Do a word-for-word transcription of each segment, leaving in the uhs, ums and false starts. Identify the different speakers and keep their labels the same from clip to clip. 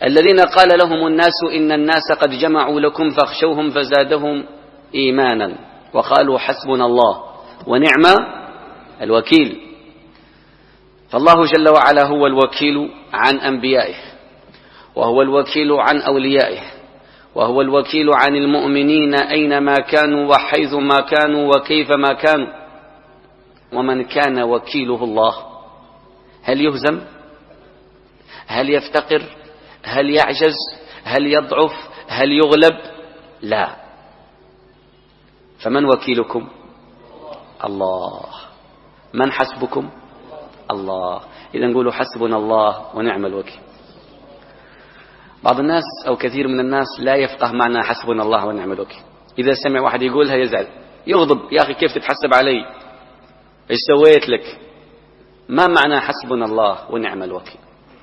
Speaker 1: الذين قال لهم الناس إن الناس قد جمعوا لكم فاخشوهم فزادهم إيمانا وقالوا حسبنا الله ونعم الوكيل. فالله جل وعلا هو الوكيل عن أنبيائه، وهو الوكيل عن أوليائه، وهو الوكيل عن المؤمنين أينما كانوا وحيثما كانوا وكيفما كانوا. ومن كان وكيله الله هل يهزم؟ هل يفتقر؟ هل يعجز؟ هل يضعف؟ هل يغلب؟ لا. فمن وكيلكم؟ الله. من حسبكم؟ الله. إذا نقولوا حسبنا الله ونعم الوكيل. بعض الناس أو كثير من الناس لا يفقه معنى حسبنا الله ونعم الوكيل. إذا سمع واحد يقولها يزعل، يغضب، يا أخي كيف تتحسب علي؟ إيش سويت لك؟ ما معنى حسبنا الله ونعم الوكيل؟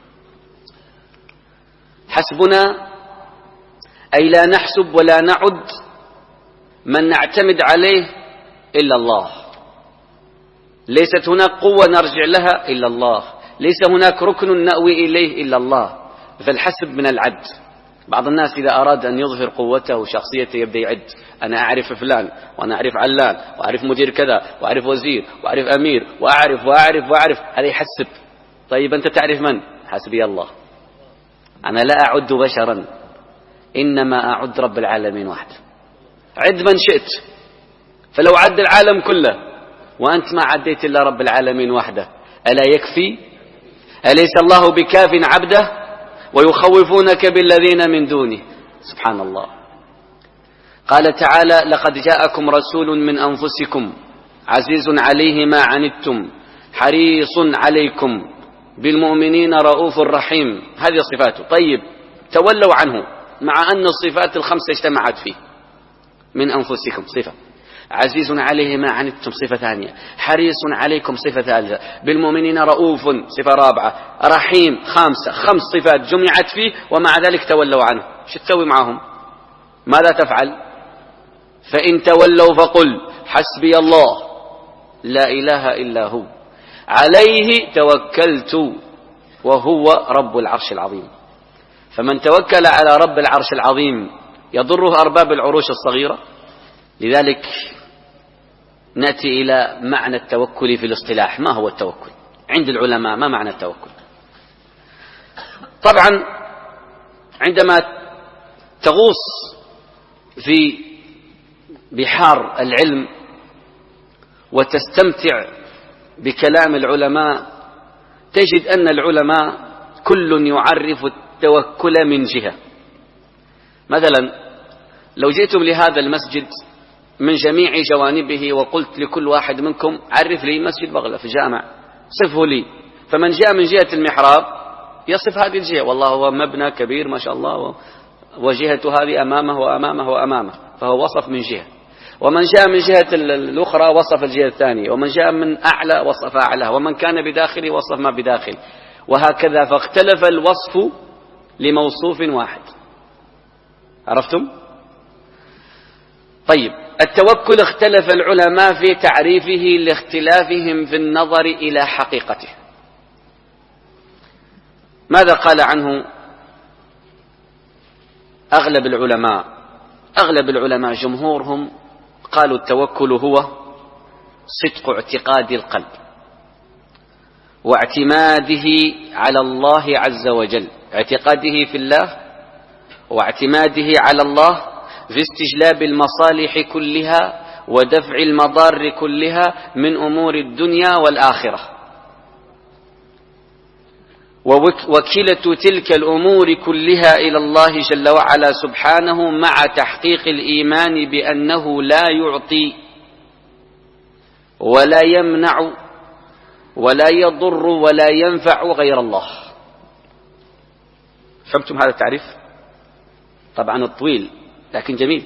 Speaker 1: حسبنا أي لا نحسب ولا نعد من نعتمد عليه إلا الله. ليست هناك قوة نرجع لها إلا الله، ليس هناك ركن نأوي إليه إلا الله. فالحسب من العد. بعض الناس إذا أراد أن يظهر قوته وشخصيته يبدأ يعد، أنا أعرف فلان وأنا أعرف علان وأعرف مدير كذا وأعرف وزير وأعرف أمير وأعرف وأعرف وأعرف. هذا يحسب. طيب أنت تعرف من؟ حسبي الله. أنا لا أعد بشرا، إنما أعد رب العالمين وحده. عد من شئت، فلو عد العالم كله وأنت ما عديت إلا رب العالمين وحده ألا يكفي؟ أليس الله بكاف عبده ويخوفونك بالذين من دونه؟ سبحان الله. قال تعالى لقد جاءكم رسول من أنفسكم عزيز عليه ما عنتم حريص عليكم بالمؤمنين رؤوف رحيم. هذه صفاته. طيب تولوا عنه مع أن الصفات الخمسة اجتمعت فيه. من أنفسكم صفة، عزيز عليه ما عنتم صفة ثانية، حريص عليكم صفة ثالثة، بالمؤمنين رؤوف صفة رابعة، رحيم خامسة. خمس صفات جمعت فيه ومع ذلك تولوا عنه. شو تسوي معهم؟ ماذا تفعل؟ فإن تولوا فقل حسبي الله لا إله إلا هو عليه توكلت وهو رب العرش العظيم. فمن توكل على رب العرش العظيم يضره أرباب العروش الصغيرة. لذلك نأتي إلى معنى التوكل في الاصطلاح. ما هو التوكل عند العلماء؟ ما معنى التوكل؟ طبعا عندما تغوص في بحار العلم وتستمتع بكلام العلماء تجد أن العلماء كل يعرف التوكل من جهة. مثلا لو جئتم لهذا المسجد من جميع جوانبه وقلت لكل واحد منكم عرف لي مسجد بغلة في جامع، صفه لي. فمن جاء من جهة المحراب يصف هذه الجهة، والله هو مبنى كبير ما شاء الله وجهة هذه أمامه وأمامه وأمامه، فهو وصف من جهة. ومن جاء من جهة الأخرى وصف الجهة الثانية، ومن جاء من أعلى وصف أعلى، ومن كان بداخله وصف ما بداخل، وهكذا. فاختلف الوصف لموصوف واحد. عرفتم؟ طيب التوكل اختلف العلماء في تعريفه لاختلافهم في النظر إلى حقيقته. ماذا قال عنه أغلب العلماء؟ أغلب العلماء جمهورهم قالوا التوكل هو صدق اعتقاد القلب واعتماده على الله عز وجل، اعتقاده في الله واعتماده على الله في استجلاب المصالح كلها ودفع المضار كلها من أمور الدنيا والآخرة، ووكلة تلك الأمور كلها إلى الله جل وعلا سبحانه، مع تحقيق الإيمان بأنه لا يعطي ولا يمنع ولا يضر ولا ينفع غير الله. فهمتم هذا التعريف؟ طبعا الطويل لكن جميل.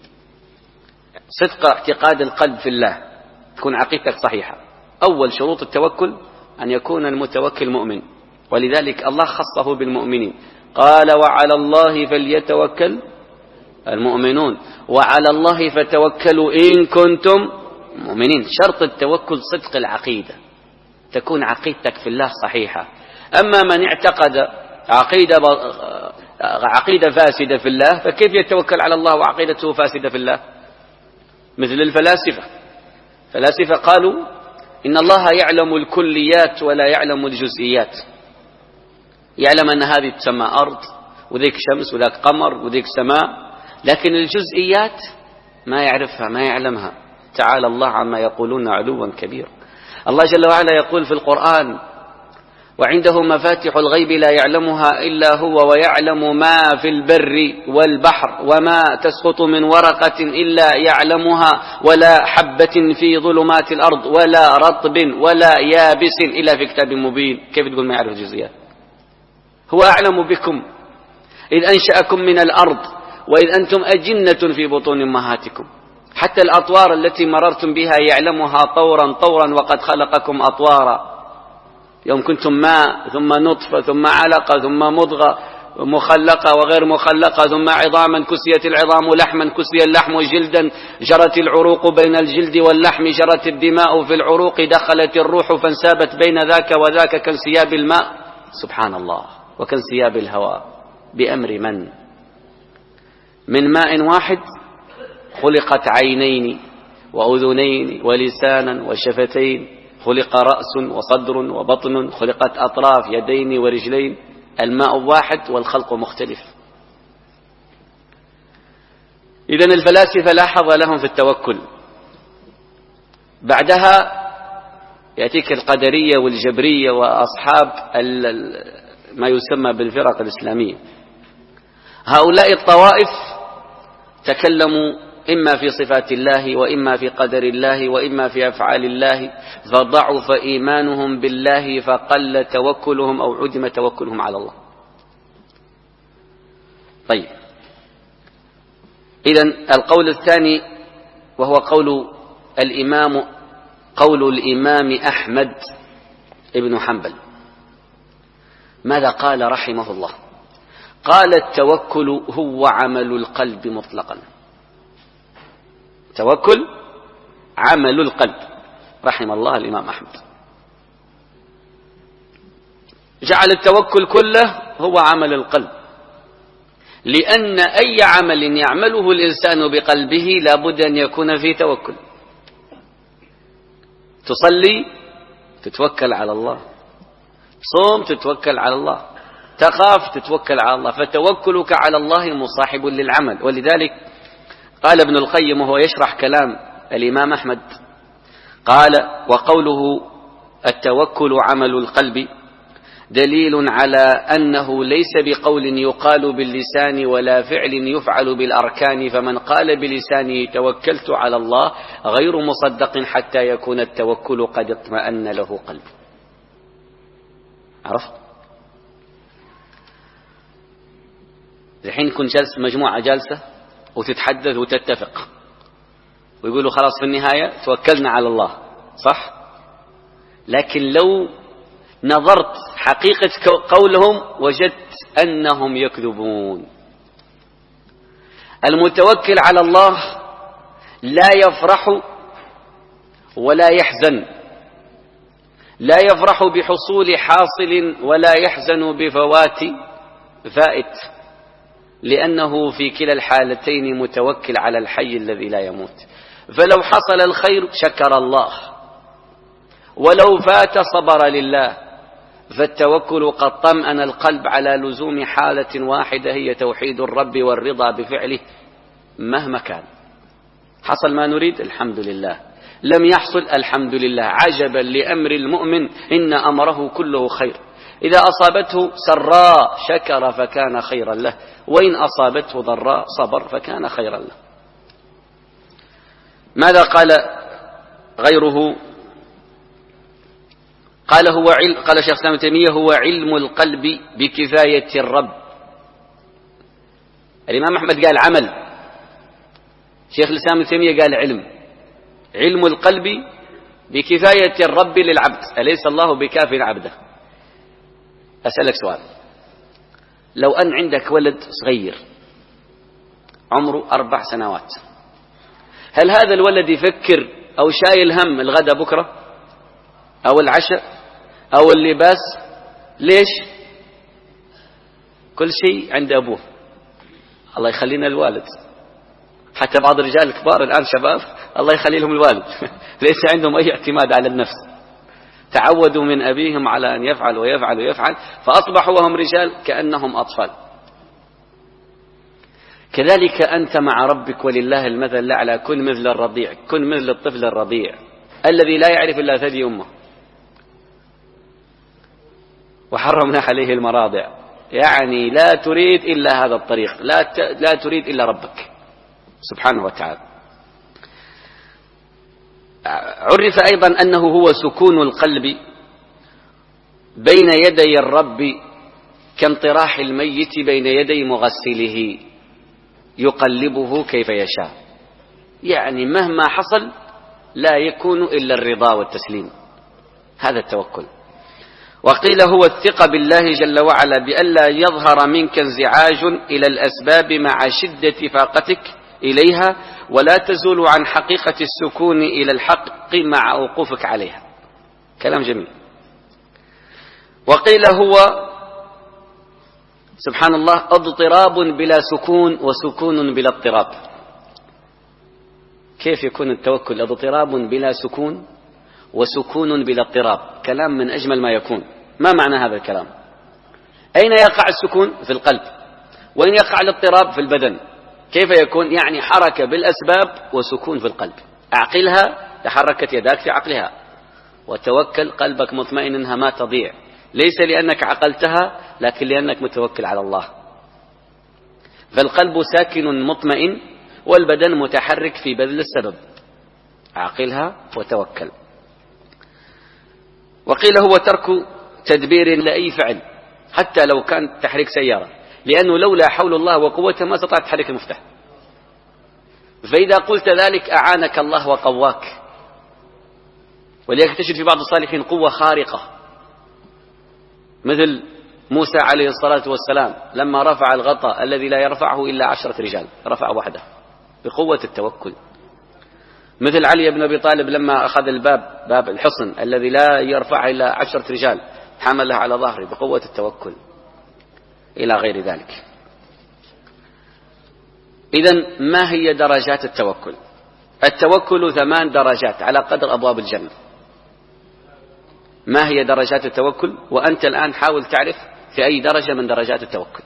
Speaker 1: صدق اعتقاد القلب في الله، تكون عقيدتك صحيحة. أول شروط التوكل أن يكون المتوكل مؤمن، ولذلك الله خصه بالمؤمنين، قال وعلى الله فليتوكل المؤمنون، وعلى الله فتوكلوا إن كنتم مؤمنين. شرط التوكل صدق العقيدة، تكون عقيدتك في الله صحيحة. أما من اعتقد عقيدة عقيدة فاسدة في الله، فكيف يتوكل على الله وعقيدته فاسدة في الله؟ مثل الفلاسفة. فلاسفة قالوا إن الله يعلم الكليات ولا يعلم الجزئيات. يعلم أن هذه تسمى أرض وذيك شمس وذاك قمر وذيك سماء، لكن الجزئيات ما يعرفها، ما يعلمها. تعالى الله عما يقولون علوا كبيرا. الله جل وعلا يقول في القرآن: وعنده مفاتح الغيب لا يعلمها إلا هو ويعلم ما في البر والبحر وما تسقط من ورقة إلا يعلمها ولا حبة في ظلمات الأرض ولا رطب ولا يابس إلا في كتاب مبين. كيف تقول ما يعرف الجزئيات؟ هو أعلم بكم إذ أنشأكم من الأرض وإذ أنتم أجنة في بطون أمهاتكم. حتى الأطوار التي مررتم بها يعلمها طورا طورا وقد خلقكم أطوارا. يوم كنتم ماء ثم نطفة ثم علقة ثم مضغة مخلقة وغير مخلقة ثم عظاما كسيت العظام لحما كسي اللحم جلدا جرت العروق بين الجلد واللحم جرت الدماء في العروق دخلت الروح فانسابت بين ذاك وذاك كانسياب الماء. سبحان الله. وكانسياب الهواء. بأمر من؟ من ماء واحد خلقت عينين وأذنين ولسانا وشفتين، خلق رأس وصدر وبطن، خلقت أطراف يدين ورجلين. الماء واحد والخلق مختلف. إذن الفلاسفة لا حظ لهم في التوكل. بعدها يأتيك القدرية والجبرية وأصحاب ما يسمى بالفرق الإسلامية. هؤلاء الطوائف تكلموا إما في صفات الله وإما في قدر الله وإما في أفعال الله، فضعف إيمانهم بالله فقل توكلهم أو عدم توكلهم على الله. طيب، إذن القول الثاني وهو قول الإمام قول الإمام أحمد بن حنبل. ماذا قال رحمه الله؟ قال: التوكل هو عمل القلب مطلقا. توكل عمل القلب. رحم الله الإمام أحمد. جعل التوكل كله هو عمل القلب، لأن أي عمل يعمله الإنسان بقلبه لابد أن يكون فيه توكل. تصلي تتوكل على الله، صوم تتوكل على الله، تخاف تتوكل على الله، فتوكلك على الله مصاحب للعمل. ولذلك قال ابن القيم وهو يشرح كلام الإمام أحمد، قال: وقوله التوكل عمل القلب دليل على أنه ليس بقول يقال باللسان ولا فعل يفعل بالأركان، فمن قال بلسانه توكلت على الله غير مصدق حتى يكون التوكل قد اطمأن له قلبه. عرفت؟ الحين كنت جالس مجموعة جالسة وتتحدث وتتفق ويقولوا خلاص في النهاية توكلنا على الله، صح؟ لكن لو نظرت حقيقة قولهم وجدت أنهم يكذبون. المتوكل على الله لا يفرح ولا يحزن، لا يفرح بحصول حاصل ولا يحزن بفوات فائت، لأنه في كلا الحالتين متوكل على الحي الذي لا يموت. فلو حصل الخير شكر الله، ولو فات صبر لله. فالتوكل قد طمأن القلب على لزوم حالة واحدة هي توحيد الرب والرضا بفعله مهما كان. حصل ما نريد الحمد لله، لم يحصل الحمد لله. عجبا لأمر المؤمن إن أمره كله خير، إذا أصابته سراء شكر فكان خيرا له، وإن أصابته ضراء صبر فكان خيرا له. ماذا قال غيره؟ قال هو علم قال شيخ الإسلام ابن تيمية: هو علم القلب بكفاية الرب. الإمام أحمد قال عمل، شيخ الإسلام ابن تيمية قال علم. علم القلب بكفاية الرب للعبد، أليس الله بكاف عبده؟ أسألك سؤال: لو أن عندك ولد صغير عمره أربع سنوات، هل هذا الولد يفكر أو شايل هم الغداء بكرة أو العشاء أو اللباس؟ ليش؟ كل شيء عند أبوه. الله يخلينا الوالد. حتى بعض الرجال الكبار الآن شباب الله يخلي لهم الوالد ليس عندهم أي اعتماد على النفس، تعودوا من أبيهم على أن يفعل ويفعل ويفعل، فأصبحوا وهم رجال كأنهم أطفال. كذلك أنت مع ربك ولله المثل الأعلى. كن مثل الرضيع، كن مثل الطفل الرضيع الذي لا يعرف إلا ثدي أمه، وحرمنا عليه المراضع. يعني لا تريد إلا هذا الطريق، لا ت... لا تريد إلا ربك سبحانه وتعالى. عرف أيضا أنه هو سكون القلب بين يدي الرب كانطراح الميت بين يدي مغسله يقلبه كيف يشاء. يعني مهما حصل لا يكون إلا الرضا والتسليم، هذا التوكل. وقيل هو الثقة بالله جل وعلا بألا يظهر منك انزعاج إلى الأسباب مع شدة فاقتك إليها، ولا تزول عن حقيقة السكون إلى الحق مع وقوفك عليها. كلام جميل. وقيل هو سبحان الله اضطراب بلا سكون وسكون بلا اضطراب. كيف يكون التوكل اضطراب بلا سكون وسكون بلا اضطراب؟ كلام من أجمل ما يكون. ما معنى هذا الكلام؟ أين يقع السكون؟ في القلب. وين يقع الاضطراب؟ في البدن. كيف يكون؟ يعني حركة بالأسباب وسكون في القلب. أعقلها، تحركت يداك في عقلها، وتوكل قلبك مطمئن أنها ما تضيع، ليس لأنك عقلتها لكن لأنك متوكل على الله. فالقلب ساكن مطمئن والبدن متحرك في بذل السبب. أعقلها وتوكل. وقيل هو ترك تدبير لأي فعل حتى لو كان تحريك سيارة، لأنه لولا حول الله وقوته ما استطعت تحرك المفتاح. فإذا قلت ذلك أعانك الله وقواك. ولذلك تجد في بعض الصالحين قوة خارقة، مثل موسى عليه الصلاة والسلام لما رفع الغطاء الذي لا يرفعه إلا عشرة رجال، رفعه وحده بقوة التوكل. مثل علي بن أبي طالب لما أخذ الباب، باب الحصن الذي لا يرفعه إلا عشرة رجال، حمله على ظهره بقوة التوكل، إلى غير ذلك. إذن ما هي درجات التوكل؟ التوكل ثمان درجات على قدر أبواب الجنة. ما هي درجات التوكل؟ وأنت الآن حاول تعرف في أي درجة من درجات التوكل.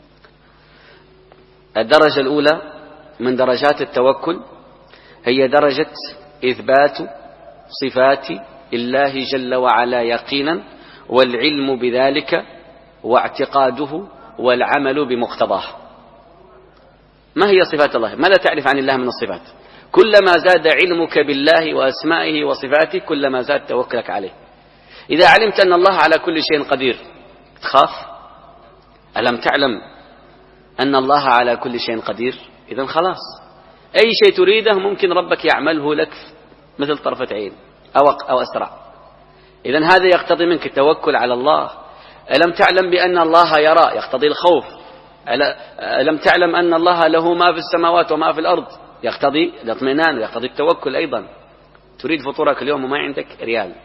Speaker 1: الدرجة الأولى من درجات التوكل هي درجة إثبات صفات الله جل وعلا يقينا، والعلم بذلك واعتقاده والعمل بمقتضاه. ما هي صفات الله؟ ماذا تعرف عن الله من الصفات؟ كلما زاد علمك بالله وأسمائه وصفاته كلما زاد توكلك عليه. إذا علمت أن الله على كل شيء قدير تخاف؟ ألم تعلم أن الله على كل شيء قدير؟ إذن خلاص، أي شيء تريده ممكن ربك يعمله لك مثل طرفة عين أو أو أسرع. إذن هذا يقتضي منك التوكل على الله. ألم تعلم بأن الله يرى؟ يقتضي الخوف. ألم تعلم أن الله له ما في السماوات وما في الأرض؟ يقتضي الاطمئنان ويقتضي التوكل أيضا. تريد فطورك اليوم وما عندك ريال،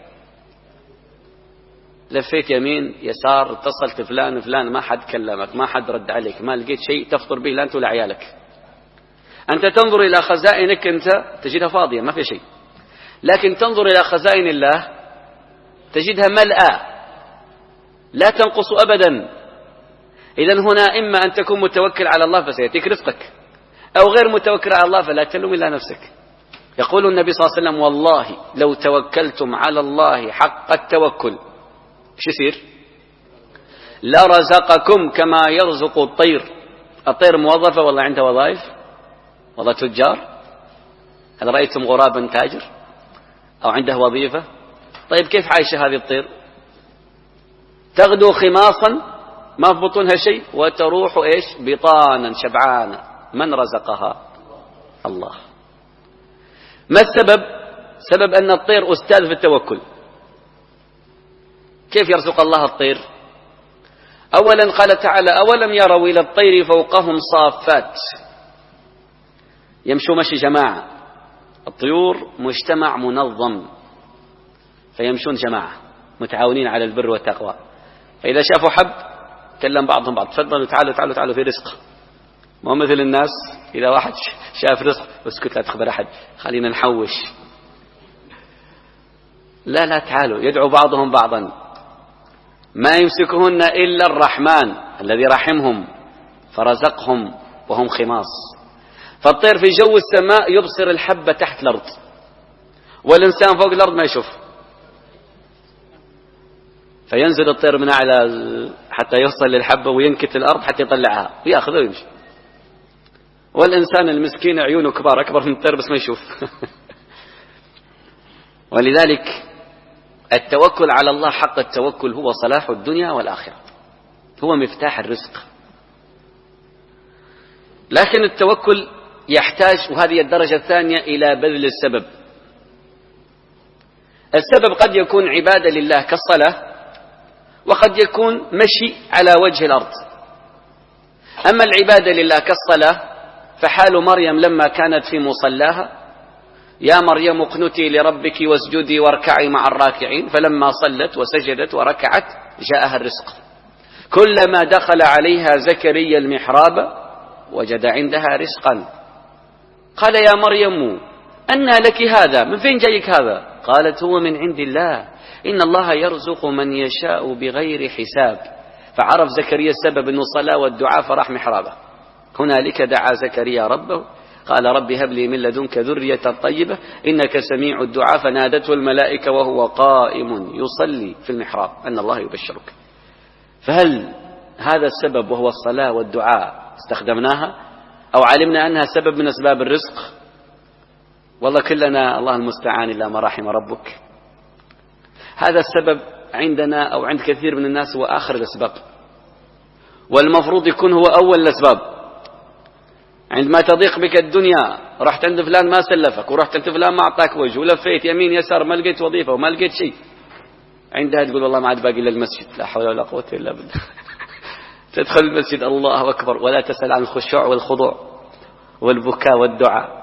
Speaker 1: لفيت يمين يسار، اتصلت فلان فلان، ما حد كلمك، ما حد رد عليك، ما لقيت شيء تفطر به لا أنت ولا عيالك. أنت تنظر إلى خزائنك أنت تجدها فاضية ما في شيء، لكن تنظر إلى خزائن الله تجدها ملأى لا تنقص أبدا. إذن هنا إما أن تكون متوكل على الله فسيأتيك رزقك، أو غير متوكل على الله فلا تلوم إلا نفسك. يقول النبي صلى الله عليه وسلم: والله لو توكلتم على الله حق التوكل ايش يصير؟ لرزقكم كما يرزق الطير. الطير موظفة والله عندها وظائف، والله تجار. هل رأيتم غرابا تاجر أو عنده وظيفة؟ طيب كيف عايشة هذه الطير؟ تغدو خماصا ما في بطونها شيء، وتروح إيش؟ بطانا شبعانا. من رزقها؟ الله. ما السبب؟ سبب أن الطير أستاذ في التوكل. كيف يرزق الله الطير؟ أولا قال تعالى: أولم يروا إلى الطير فوقهم صافات يمشوا مشي جماعة. الطيور مجتمع منظم فيمشون جماعة متعاونين على البر والتقوى، فإذا شافوا حب كلم بعضهم بعض، تفضلوا تعالوا تعالوا تعالوا في رزق. ما مثل الناس إذا واحد شاف رزق اسكت لا تخبر أحد، خلينا نحوش. لا لا تعالوا، يدعو بعضهم بعضا. ما يمسكهن إلا الرحمن الذي رحمهم فرزقهم وهم خماص. فالطير في جو السماء يبصر الحبة تحت الأرض، والإنسان فوق الأرض ما يشوف، فينزل الطير من أعلى حتى يوصل للحبة وينكت الأرض حتى يطلعها ويأخذ ويمشي. والإنسان المسكين عيونه كبار أكبر من الطير بس ما يشوف. ولذلك التوكل على الله حق التوكل هو صلاح الدنيا والآخرة، هو مفتاح الرزق. لكن التوكل يحتاج، وهذه الدرجة الثانية، إلى بذل السبب. السبب قد يكون عبادة لله كالصلاة، وقد يكون مشي على وجه الأرض. أما العبادة لله كالصلاة فحال مريم لما كانت في مصلاها: يا مريم اقنتي لربك واسجدي واركعي مع الراكعين، فلما صلت وسجدت وركعت جاءها الرزق. كلما دخل عليها زكريا المحراب وجد عندها رزقا. قال: يا مريم أنى لك هذا؟ من فين جايك هذا؟ قالت: هو من عند الله، إن الله يرزق من يشاء بغير حساب. فعرف زكريا السبب أنه الصلاة والدعاء، فراح محرابه. هنالك دعا زكريا ربه قال: رب هب لي من لدنك ذرية طيبة إنك سميع الدعاء. فنادته الملائكة وهو قائم يصلي في المحراب أن الله يبشرك. فهل هذا السبب وهو الصلاة والدعاء استخدمناها أو علمنا أنها سبب من أسباب الرزق؟ والله كلنا الله المستعان إلا ما رحم ربك. هذا السبب عندنا أو عند كثير من الناس هو آخر الأسباب، والمفروض يكون هو أول الأسباب. عندما تضيق بك الدنيا رحت عند فلان ما سلفك، ورحت عند فلان ما أعطاك وجه، ولفيت يمين يسار ما لقيت وظيفة وما لقيت شيء، عندها تقول والله ما عاد باقي إلا المسجد. لا حول ولا قوة إلا بالله. تدخل المسجد الله أكبر ولا تسأل عن الخشوع والخضوع والبكاء والدعاء.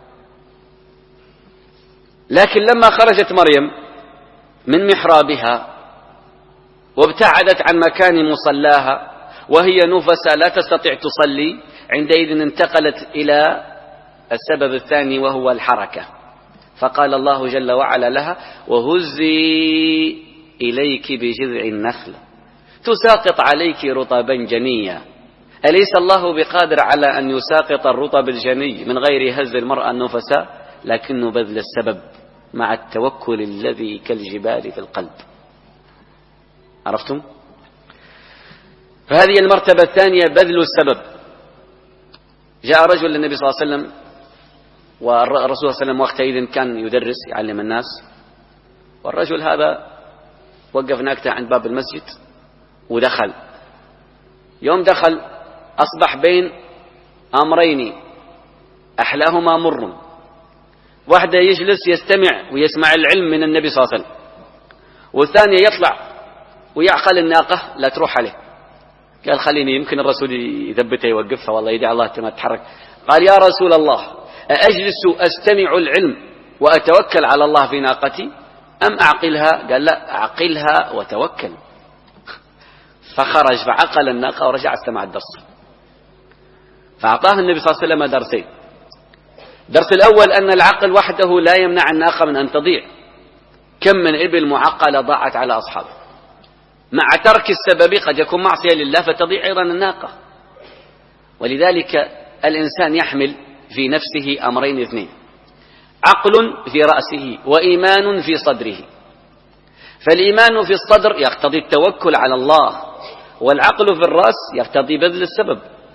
Speaker 1: لكن لما خرجت مريم من محرابها وابتعدت عن مكان مصلاها وهي نفسا لا تستطيع تصلي، عندئذ انتقلت إلى السبب الثاني وهو الحركة. فقال الله جل وعلا لها: وهزي إليك بجذع النخل تساقط عليك رطبا جنيا. أليس الله بقادر على أن يساقط الرطب الجني من غير هز المرأة النفساء؟ لكنه بذل السبب مع التوكل الذي كالجبال في القلب. عرفتم؟ فهذه المرتبة الثانية بذل السبب. جاء رجل للنبي صلى الله عليه وسلم، والرسول صلى الله عليه وسلم وقتئذ كان يدرس يعلم الناس، والرجل هذا وقف ناكته عند باب المسجد ودخل. يوم دخل أصبح بين أمرين أحلاهما مر. واحدة يجلس يستمع ويسمع العلم من النبي صلى الله عليه وسلم، والثانية يطلع ويعقل الناقة لا تروح عليه. قال: خليني يمكن الرسول يثبتها يوقفها، والله يدعي الله ما تتحرك. قال: يا رسول الله، أجلس أستمع العلم وأتوكل على الله في ناقتي أم أعقلها؟ قال: لا، أعقلها وتوكل. فخرج فعقل الناقة ورجع استمع الدرس. فأعطاه النبي صلى الله عليه وسلم درسين. الدرس الأول أن العقل وحده لا يمنع الناقة من أن تضيع. كم من إبل معقلة ضاعت على أصحابه مع ترك السبب، قد يكون معصية لله فتضيع أيضا الناقة. ولذلك الإنسان يحمل في نفسه أمرين اثنين: عقل في رأسه وإيمان في صدره. فالإيمان في الصدر يقتضي التوكل على الله، والعقل في الرأس يقتضي بذل السبب.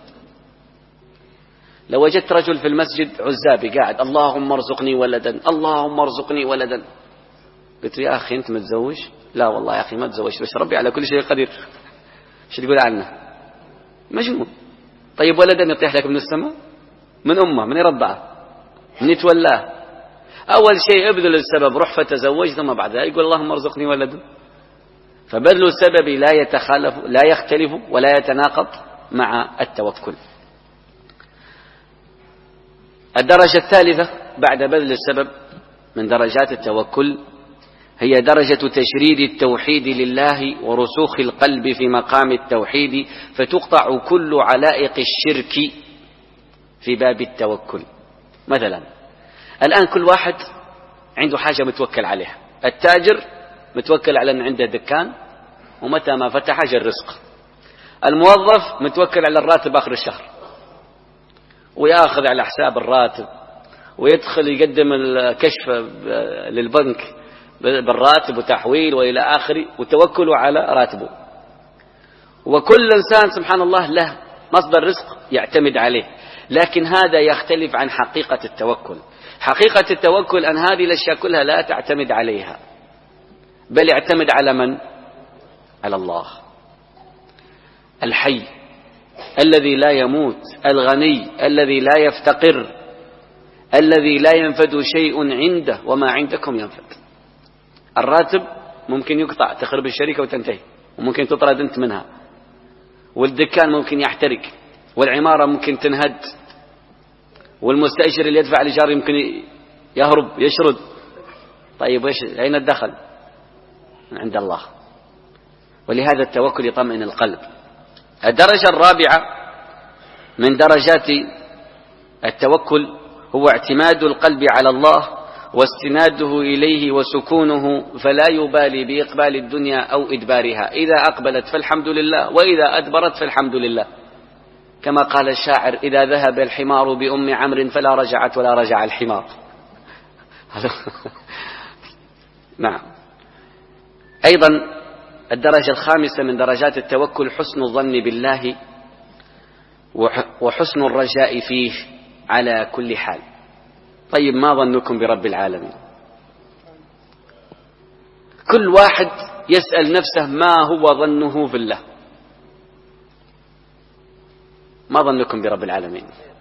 Speaker 1: لو وجدت رجل في المسجد عزابي قاعد: اللهم ارزقني ولدا، اللهم ارزقني ولدا، قلت له: يا أخي أنت متزوج؟ لا والله يا أخي ما تزوجت، بس ربي على كل شيء قدير. ايش تقول عنه؟ مجنون. طيب ولدا يطيح لك من السماء؟ من أمه، من يرضعه، من يتولاه؟ أول شيء ابذل السبب، روح فتزوج، ثم بعد ذلك يقول اللهم ارزقني ولدا. فبذل السبب لا يتخالف لا يختلف ولا يتناقض مع التوكل. الدرجة الثالثة بعد بذل السبب من درجات التوكل هي درجة تشريد التوحيد لله ورسوخ القلب في مقام التوحيد، فتقطع كل علائق الشرك في باب التوكل. مثلا الآن كل واحد عنده حاجة متوكل عليها. التاجر متوكل على أن عنده دكان ومتى ما فتح جاء الرزق. الموظف متوكل على الراتب آخر الشهر ويأخذ على حساب الراتب ويدخل يقدم الكشف للبنك بالراتب وتحويل وإلى آخره وتوكله على راتبه. وكل إنسان سبحان الله له مصدر رزق يعتمد عليه، لكن هذا يختلف عن حقيقة التوكل. حقيقة التوكل أن هذه الأشياء كلها لا تعتمد عليها، بل يعتمد على من؟ على الله الحي الذي لا يموت، الغني الذي لا يفتقر، الذي لا ينفد شيء عنده وما عندكم ينفد. الراتب ممكن يقطع، تخرب الشركة وتنتهي، وممكن تطرد أنت منها، والدكان ممكن يحترق، والعمارة ممكن تنهد، والمستأجر اللي يدفع الإيجار يمكن يهرب يشرد. طيب ايش أين الدخل؟ عند الله. ولهذا التوكل يطمئن القلب. الدرجة الرابعة من درجات التوكل هو اعتماد القلب على الله واستناده إليه وسكونه، فلا يبالي بإقبال الدنيا أو إدبارها، إذا أقبلت فالحمد لله وإذا أدبرت فالحمد لله، كما قال الشاعر: إذا ذهب الحمار بأم عمرو فلا رجعت ولا رجع الحمار. نعم. أيضا الدرجة الخامسة من درجات التوكل حسن الظن بالله وحسن الرجاء فيه على كل حال. طيب ما ظنكم برب العالمين؟ كل واحد يسأل نفسه ما هو ظنه في الله. ما ظنكم برب العالمين؟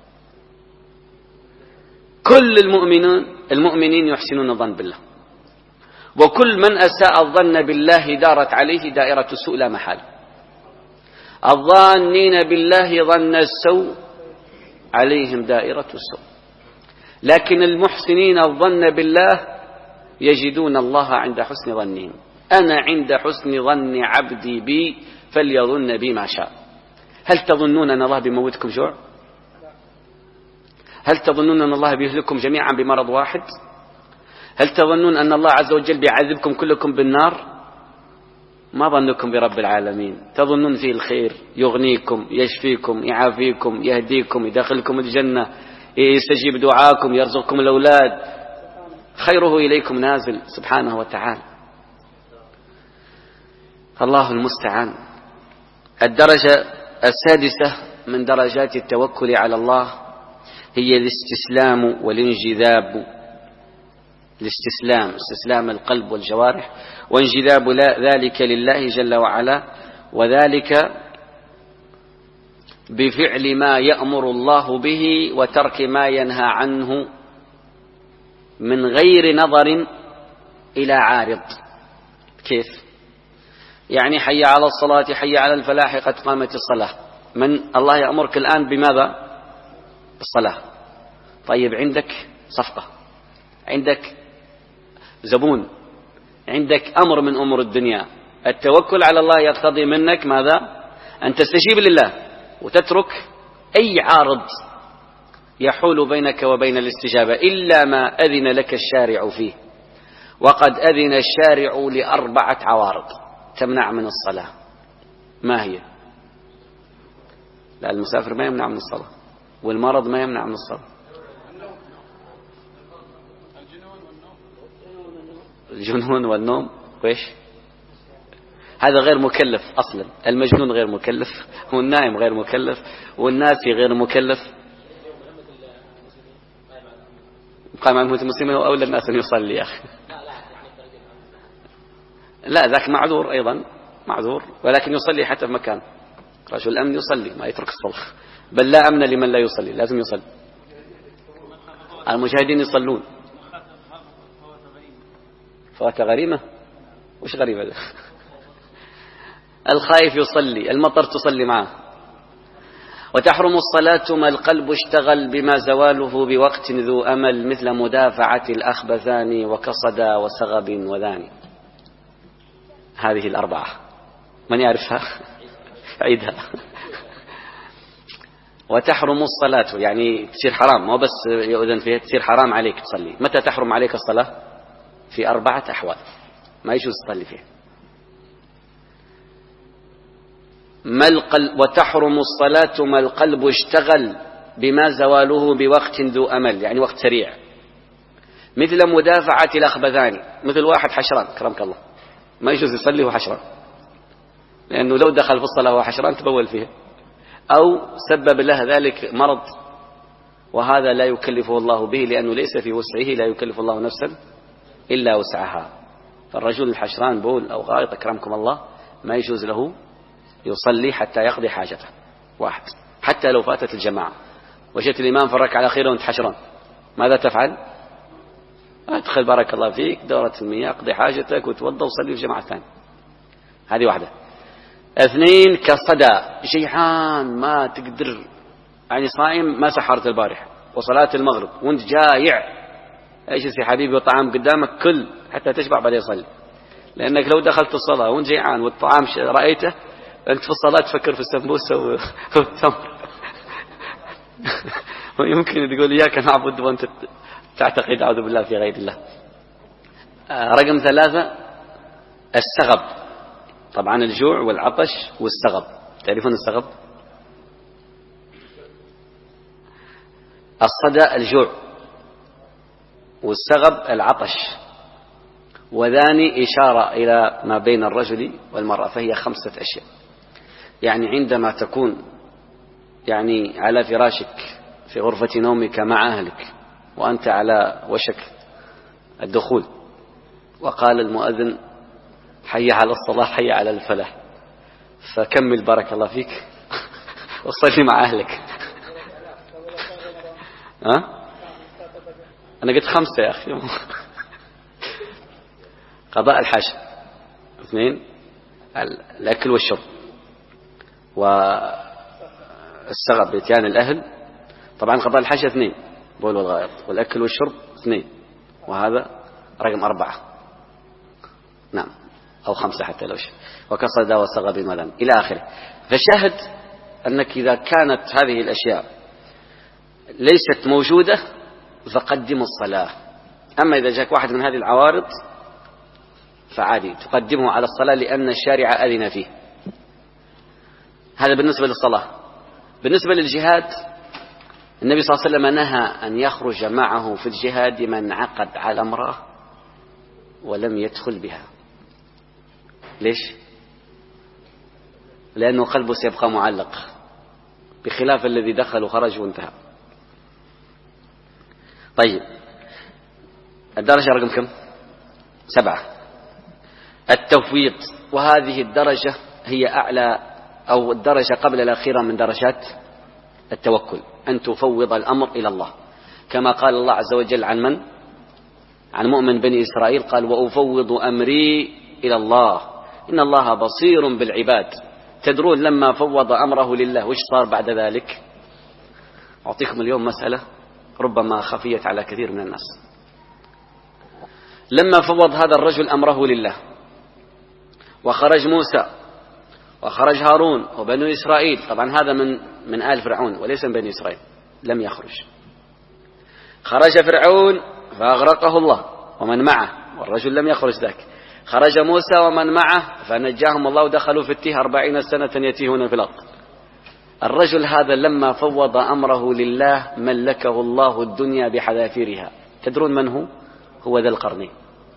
Speaker 1: كل المؤمنون المؤمنين يحسنون الظن بالله، وكل من أساء الظن بالله دارت عليه دائرة السوء لا محالة. الظانين بالله ظن السوء عليهم دائرة السوء، لكن المحسنين الظن بالله يجدون الله عند حسن ظنهم. أنا عند حسن ظن عبدي بي فليظن بي ما شاء. هل تظنون أن الله بيموتكم جوع؟ هل تظنون أن الله بيهلككم جميعا بمرض واحد؟ هل تظنون أن الله عز وجل بيعذبكم كلكم بالنار؟ ما ظنكم برب العالمين؟ تظنون فيه الخير، يغنيكم، يشفيكم، يعافيكم، يهديكم، يدخلكم الجنة، يستجيب دعاكم، يرزقكم الأولاد، خيره إليكم نازل سبحانه وتعالى. الله المستعان. الدرجة السادسة من درجات التوكل على الله هي الاستسلام والانجذاب. الاستسلام، استسلام القلب والجوارح، وانجذاب ذلك لله جل وعلا، وذلك بفعل ما يأمر الله به وترك ما ينهى عنه من غير نظر إلى عارض. كيف؟ يعني حي على الصلاة، حي على الفلاح، قد قامت الصلاة. من الله يأمرك الآن بماذا؟ بالصلاة. طيب عندك صفقة، عندك زبون، عندك أمر من أمور الدنيا. التوكل على الله يقتضي منك ماذا؟ أن تستجيب لله وتترك أي عارض يحول بينك وبين الاستجابة إلا ما أذن لك الشارع فيه. وقد أذن الشارع لأربعة عوارض تمنع من الصلاة. ما هي؟ لا، المسافر ما يمنع من الصلاة، والمرض ما يمنع من الصلاة. الجنون والنوم وإيش؟ هذا غير مكلف أصلا. المجنون غير مكلف، والنائم غير مكلف، والناسي غير مكلف. قام عن المسلمين هو أولى الناس أن يصلي يا أخي. لا، ذاك معذور أيضا، معذور، ولكن يصلي حتى في مكان. رجل الأمن يصلي ما يترك الصلاة، بل لا أمن لمن لا يصلي، لازم يصلي. المجاهدين يصلون. فوات غريمة؟ وش غريمة ده؟ الخائف يصلي، المطر تصلي معه. وتحرم الصلاة ما القلب اشتغل بما زواله بوقت ذو أمل، مثل مدافعة الأخبثان وكصدى وسغب وذاني. هذه الأربعة، من يعرفها؟ عيدها. وتحرم الصلاة، يعني تصير حرام، مو بس يؤذن فيها، تصير حرام عليك تصلي. متى تحرم عليك الصلاة؟ في أربعة أحوال ما يجوز تصلي فيها. ما القلب، وتحرم الصلاة ما القلب اشتغل بما زواله بوقت ذو أمل، يعني وقت سريع، مثل مدافعة الأخبثان، مثل واحد حشران كرمك الله ما يجوز يصلي وحشران، لأنه لو دخل في الصلاة وحشران تبول فيها، أو سبب له ذلك مرض، وهذا لا يكلفه الله به، لأنه ليس في وسعه، لا يكلف الله نفسا إلا وسعها. فالرجل الحشران بول أو غائط أكرمكم الله ما يجوز له يصلي حتى يقضي حاجته. واحد، حتى لو فاتت الجماعة وجدت الإمام في الركعة الأخيرة وأنت حشران، ماذا تفعل؟ ادخل بارك الله فيك دورة المياه، اقضي حاجتك وتوضى وصلي في جماعة ثانية. هذه واحدة. اثنين، كالصدى، جيعان ما تقدر، يعني صائم ما سحرت البارح وصلاة المغرب وانت جايع، ايش يا حبيبي الطعام قدامك كل حتى تشبع بعدين يصلي، لأنك لو دخلت الصلاة وانت جيعان والطعام رأيته، أنت في الصلاة تفكر في السمبوسة والتمر. ويمكن تقول إياك نعبد وأنت تعتقد أعوذ بالله في غير الله. رقم ثلاثة، السغب، طبعا الجوع والعطش والسغب. تعرفون السغب؟ الصدى الجوع، والسغب العطش، وذاني إشارة إلى ما بين الرجل والمرأة، فهي خمسة أشياء. يعني عندما تكون يعني على فراشك في غرفة نومك مع أهلك وأنت على وشك الدخول، وقال المؤذن حي على الصلاة حي على الفلاح، فكمل بارك الله فيك وصلي مع أهلك. ها؟ أنا قلت خمسة يا أخي. قضاء الحاجة. اثنين، الأكل والشرب، والسغب بإتيان الأهل. طبعا قضاء الحاجة اثنين، بول والغائط، والأكل والشرب اثنين، وهذا رقم أربعة، نعم، أو خمسة حتى لو شيء، وكصدى وسغب وذم إلى آخره. فالشاهد أنك إذا كانت هذه الأشياء ليست موجودة فقدم الصلاة. أما إذا جاك واحد من هذه العوارض فعادي تقدمه على الصلاة، لأن الشارع أذن فيه. هذا بالنسبة للصلاة. بالنسبة للجهاد، النبي صلى الله عليه وسلم نهى أن يخرج معه في الجهاد من عقد على امرأة ولم يدخل بها. ليش؟ لأنه قلبه سيبقى معلق، بخلاف الذي دخل وخرج وانتهى. طيب، الدرجة رقم كم؟ سبعة، التفويض، وهذه الدرجة هي أعلى أو الدرجة قبل الأخيرة من درجات التوكل، أن تفوض الأمر إلى الله، كما قال الله عز وجل عن من؟ عن مؤمن بني إسرائيل، قال وأفوض أمري إلى الله إن الله بصير بالعباد. تدرون لما فوض أمره لله وش صار بعد ذلك؟ أعطيكم اليوم مسألة ربما خفيت على كثير من الناس. لما فوض هذا الرجل أمره لله وخرج موسى وخرج هارون وبنو إسرائيل، طبعا هذا من من آل فرعون وليس من بني إسرائيل، لم يخرج. خرج فرعون فأغرقه الله ومن معه، والرجل لم يخرج ذاك. خرج موسى ومن معه فنجاهم الله ودخلوا في التيه أربعين سنة يتيهون في الأرض. الرجل هذا لما فوض أمره لله ملكه الله الدنيا بحذافيرها. تدرون من هو؟ هو ذا القرنين،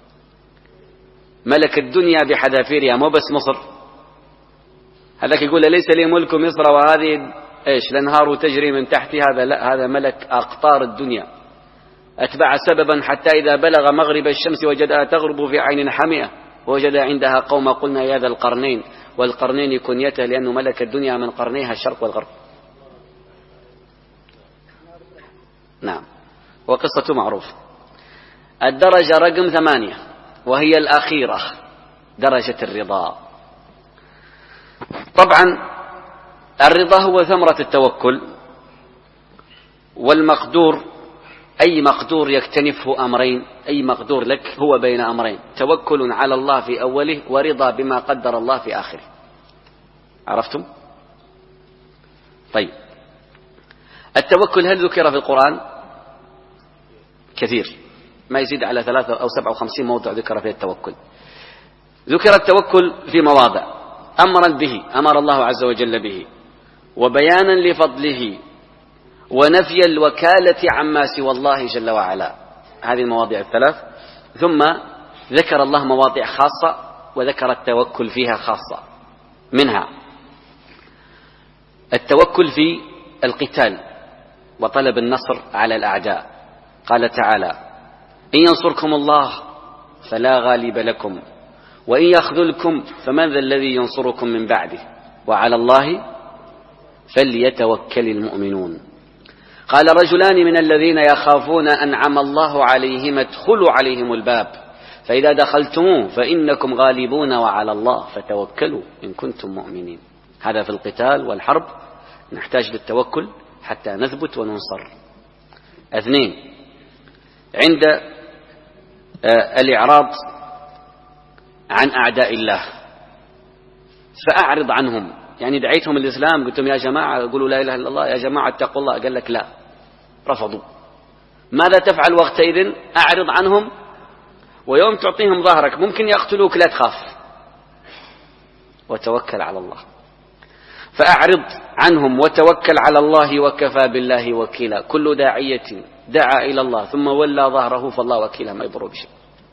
Speaker 1: ملك الدنيا بحذافيرها، مو بس مصر. هذاك يقول ليس لي ملك مصر وهذه ايش الانهار تجري من تحتي، هذا لا، هذا ملك أقطار الدنيا. أتبع سببا حتى إذا بلغ مغرب الشمس وجدها تغرب في عين حمئة ووجد عندها قوم قلنا يا ذا القرنين، والقرنين كنيته لأنه ملك الدنيا من قرنيها الشرق والغرب. نعم، وقصته معروفة. الدرجة رقم ثمانية وهي الأخيرة، درجة الرضا. طبعا الرضا هو ثمرة التوكل، والمقدور أي مقدور يكتنفه أمرين، أي مقدور لك هو بين أمرين: توكل على الله في أوله ورضا بما قدر الله في آخره. عرفتم؟ طيب، التوكل هل ذكر في القرآن؟ كثير، ما يزيد على ثلاثة أو سبعة وخمسين موضع ذكر فيه التوكل. ذكر التوكل في مواضع أمرا به، أمر الله عز وجل به، وبيانا لفضله، ونفي الوكالة عما سوى الله جل وعلا. هذه المواضع الثلاث. ثم ذكر الله مواضع خاصة وذكر التوكل فيها خاصة، منها التوكل في القتال وطلب النصر على الأعداء. قال تعالى: إن ينصركم الله فلا غالب لكم وإن يخذلكم فمن ذا الذي ينصركم من بعده وعلى الله فليتوكل المؤمنون. قال: رجلان من الذين يخافون أنعم الله عليهم ادخلوا عليهم الباب فإذا دخلتموه فإنكم غالبون وعلى الله فتوكلوا إن كنتم مؤمنين. هذا في القتال والحرب نحتاج للتوكل حتى نثبت وننصر. اثنين، عند الإعراض عن أعداء الله فأعرض عنهم. يعني دعيتهم الإسلام، قلت لهم يا جماعة قولوا لا إله إلا الله، يا جماعة اتقوا الله، قال لك لا، رفضوا. ماذا تفعل وقتئذ؟ أعرض عنهم، ويوم تعطيهم ظهرك ممكن يقتلوك، لا تخاف وتوكل على الله. فأعرض عنهم وتوكل على الله وكفى بالله وكيلا. كل داعية دعا إلى الله ثم ولى ظهره فالله وكيله، ما يضر بشيء.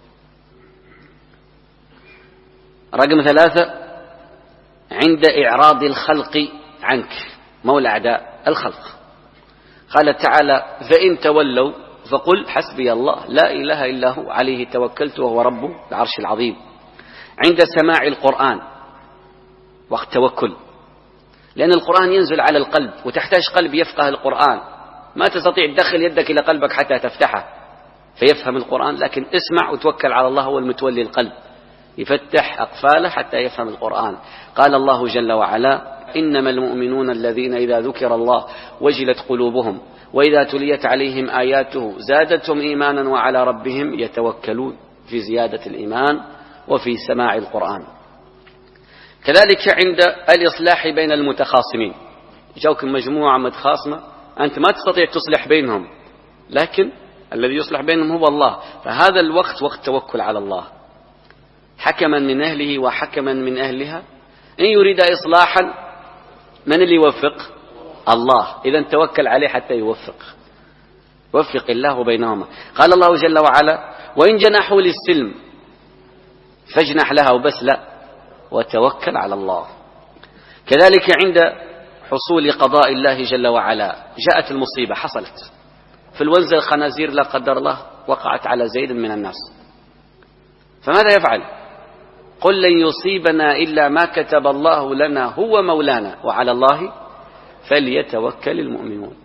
Speaker 1: رقم ثلاثة، عند إعراض الخلق عنك، مولى أعداء الخلق. قال تعالى: فإن تولوا فقل حسبي الله لا إله إلا هو عليه توكلت وهو رب العرش العظيم. عند سماع القرآن وقت توكل، لأن القرآن ينزل على القلب وتحتاج قلب يفقه القرآن. ما تستطيع تدخل يدك إلى قلبك حتى تفتحه فيفهم القرآن، لكن اسمع وتوكل على الله، هو المتولي القلب، يفتح أقفاله حتى يفهم القرآن. قال الله جل وعلا: إنما المؤمنون الذين إذا ذكر الله وجلت قلوبهم وإذا تليت عليهم آياته زادتهم إيمانا وعلى ربهم يتوكلون، في زيادة الإيمان وفي سماع القرآن. كذلك عند الإصلاح بين المتخاصمين، جاوك مجموعة متخاصمة، أنت ما تستطيع تصلح بينهم، لكن الذي يصلح بينهم هو الله، فهذا الوقت وقت توكل على الله، حكما من أهله وحكما من أهلها. إن يريد إصلاحا من اللي يوفق؟ الله. إذا توكل عليه حتى يوفق، وفق الله بينهما. قال الله جل وعلا: وإن جنحوا للسلم فاجنح لها، وبس لا، وتوكل على الله. كذلك عند حصول قضاء الله جل وعلا، جاءت المصيبة، حصلت في الونزة الخنازير لا قدر الله وقعت على زيد من الناس، فماذا يفعل؟ قل لن يصيبنا إلا ما كتب الله لنا هو مولانا وعلى الله فليتوكل المؤمنون.